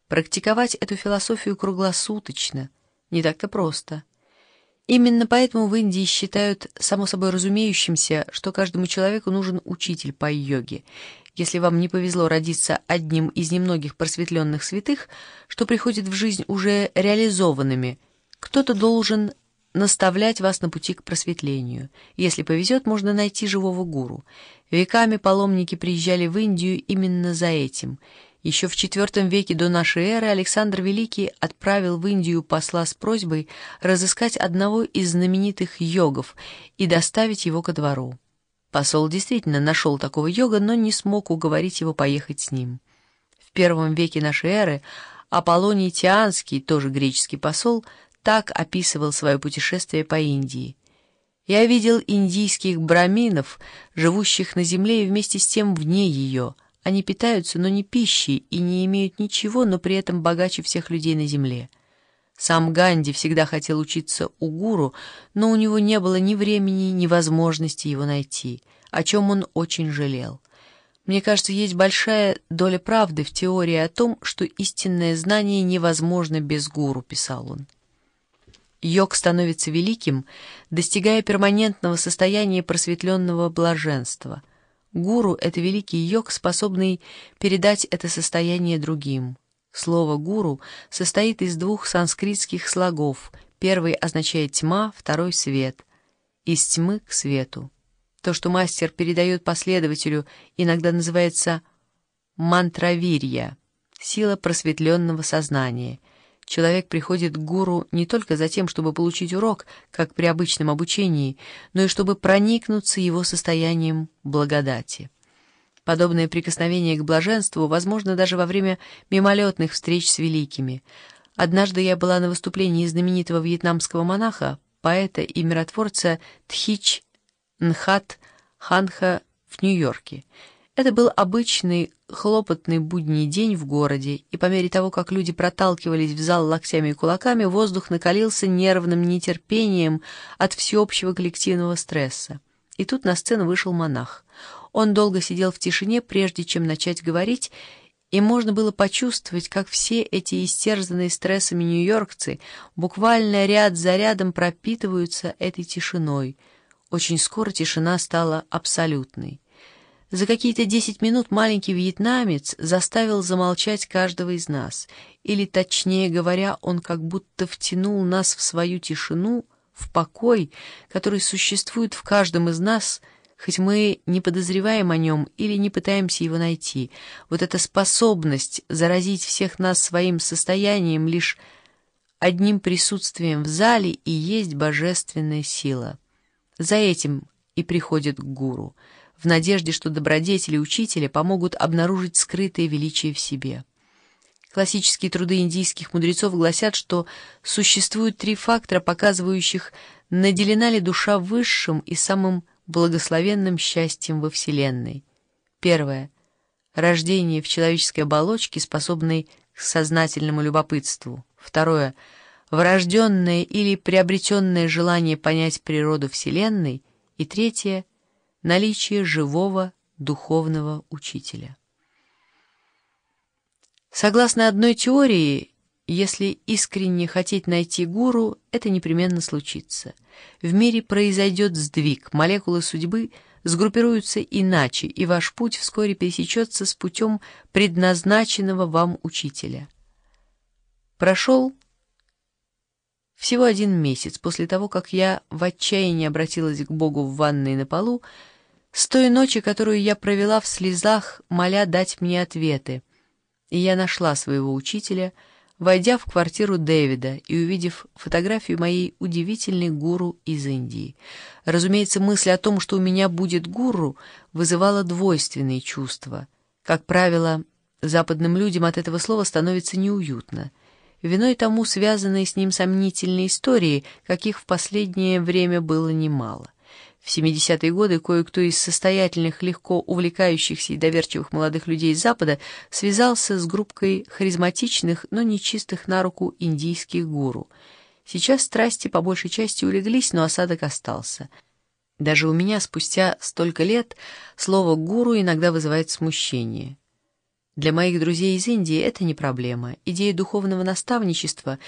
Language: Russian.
Практиковать эту философию круглосуточно не так-то просто. Именно поэтому в Индии считают само собой разумеющимся, что каждому человеку нужен учитель по йоге. Если вам не повезло родиться одним из немногих просветленных святых, что приходят в жизнь уже реализованными, кто-то должен наставлять вас на пути к просветлению. Если повезет, можно найти живого гуру. Веками паломники приезжали в Индию именно за этим. Еще в IV веке до нашей эры Александр Великий отправил в Индию посла с просьбой разыскать одного из знаменитых йогов и доставить его ко двору. Посол действительно нашел такого йога, но не смог уговорить его поехать с ним. В I веке нашей эры Аполлоний Тианский, тоже греческий посол, так описывал свое путешествие по Индии. «Я видел индийских браминов, живущих на земле и вместе с тем вне ее. Они питаются, но не пищей, и не имеют ничего, но при этом богаче всех людей на земле. Сам Ганди всегда хотел учиться у гуру, но у него не было ни времени, ни возможности его найти, о чем он очень жалел. Мне кажется, есть большая доля правды в теории о том, что истинное знание невозможно без гуру», — писал он. Йог становится великим, достигая перманентного состояния просветленного блаженства. Гуру — это великий йог, способный передать это состояние другим. Слово «гуру» состоит из двух санскритских слогов. Первый означает «тьма», второй — «свет». Из тьмы к свету. То, что мастер передает последователю, иногда называется мантравирья — сила просветленного сознания. Человек приходит к гуру не только за тем, чтобы получить урок, как при обычном обучении, но и чтобы проникнуться его состоянием благодати. Подобное прикосновение к блаженству возможно даже во время мимолетных встреч с великими. Однажды я была на выступлении знаменитого вьетнамского монаха, поэта и миротворца Тхич Нхат Ханха в Нью-Йорке. Это был обычный хлопотный будний день в городе, и по мере того, как люди проталкивались в зал локтями и кулаками, воздух накалился нервным нетерпением от всеобщего коллективного стресса. И тут на сцену вышел монах. Он долго сидел в тишине, прежде чем начать говорить, и можно было почувствовать, как все эти истерзанные стрессами нью-йоркцы буквально ряд за рядом пропитываются этой тишиной. Очень скоро тишина стала абсолютной. За какие-то 10 минут маленький вьетнамец заставил замолчать каждого из нас, или, точнее говоря, он как будто втянул нас в свою тишину, в покой, который существует в каждом из нас, хоть мы не подозреваем о нем или не пытаемся его найти. Вот эта способность заразить всех нас своим состоянием лишь одним присутствием в зале и есть божественная сила. За этим и приходит к гуру, в надежде, что добродетели учителя помогут обнаружить скрытое величие в себе. Классические труды индийских мудрецов гласят, что существует 3 фактора, показывающих, наделена ли душа высшим и самым благословенным счастьем во Вселенной. Первое — рождение в человеческой оболочке, способной к сознательному любопытству. Второе — врожденное или приобретенное желание понять природу Вселенной. И третье — наличие живого духовного учителя. Согласно одной теории, если искренне хотеть найти гуру, это непременно случится. В мире произойдет сдвиг, молекулы судьбы сгруппируются иначе, и ваш путь вскоре пересечется с путем предназначенного вам учителя. Прошел всего 1 месяц после того, как я в отчаянии обратилась к Богу в ванной на полу, с той ночи, которую я провела в слезах, моля дать мне ответы. И я нашла своего учителя, войдя в квартиру Дэвида и увидев фотографию моей удивительной гуру из Индии. Разумеется, мысль о том, что у меня будет гуру, вызывала двойственные чувства. Как правило, западным людям от этого слова становится неуютно. Виной тому связанные с ним сомнительные истории, каких в последнее время было немало. В 70-е годы кое-кто из состоятельных, легко увлекающихся и доверчивых молодых людей с Запада связался с группкой харизматичных, но нечистых на руку индийских гуру. Сейчас страсти по большей части улеглись, но осадок остался. Даже у меня спустя столько лет слово «гуру» иногда вызывает смущение. Для моих друзей из Индии это не проблема. Идея духовного наставничества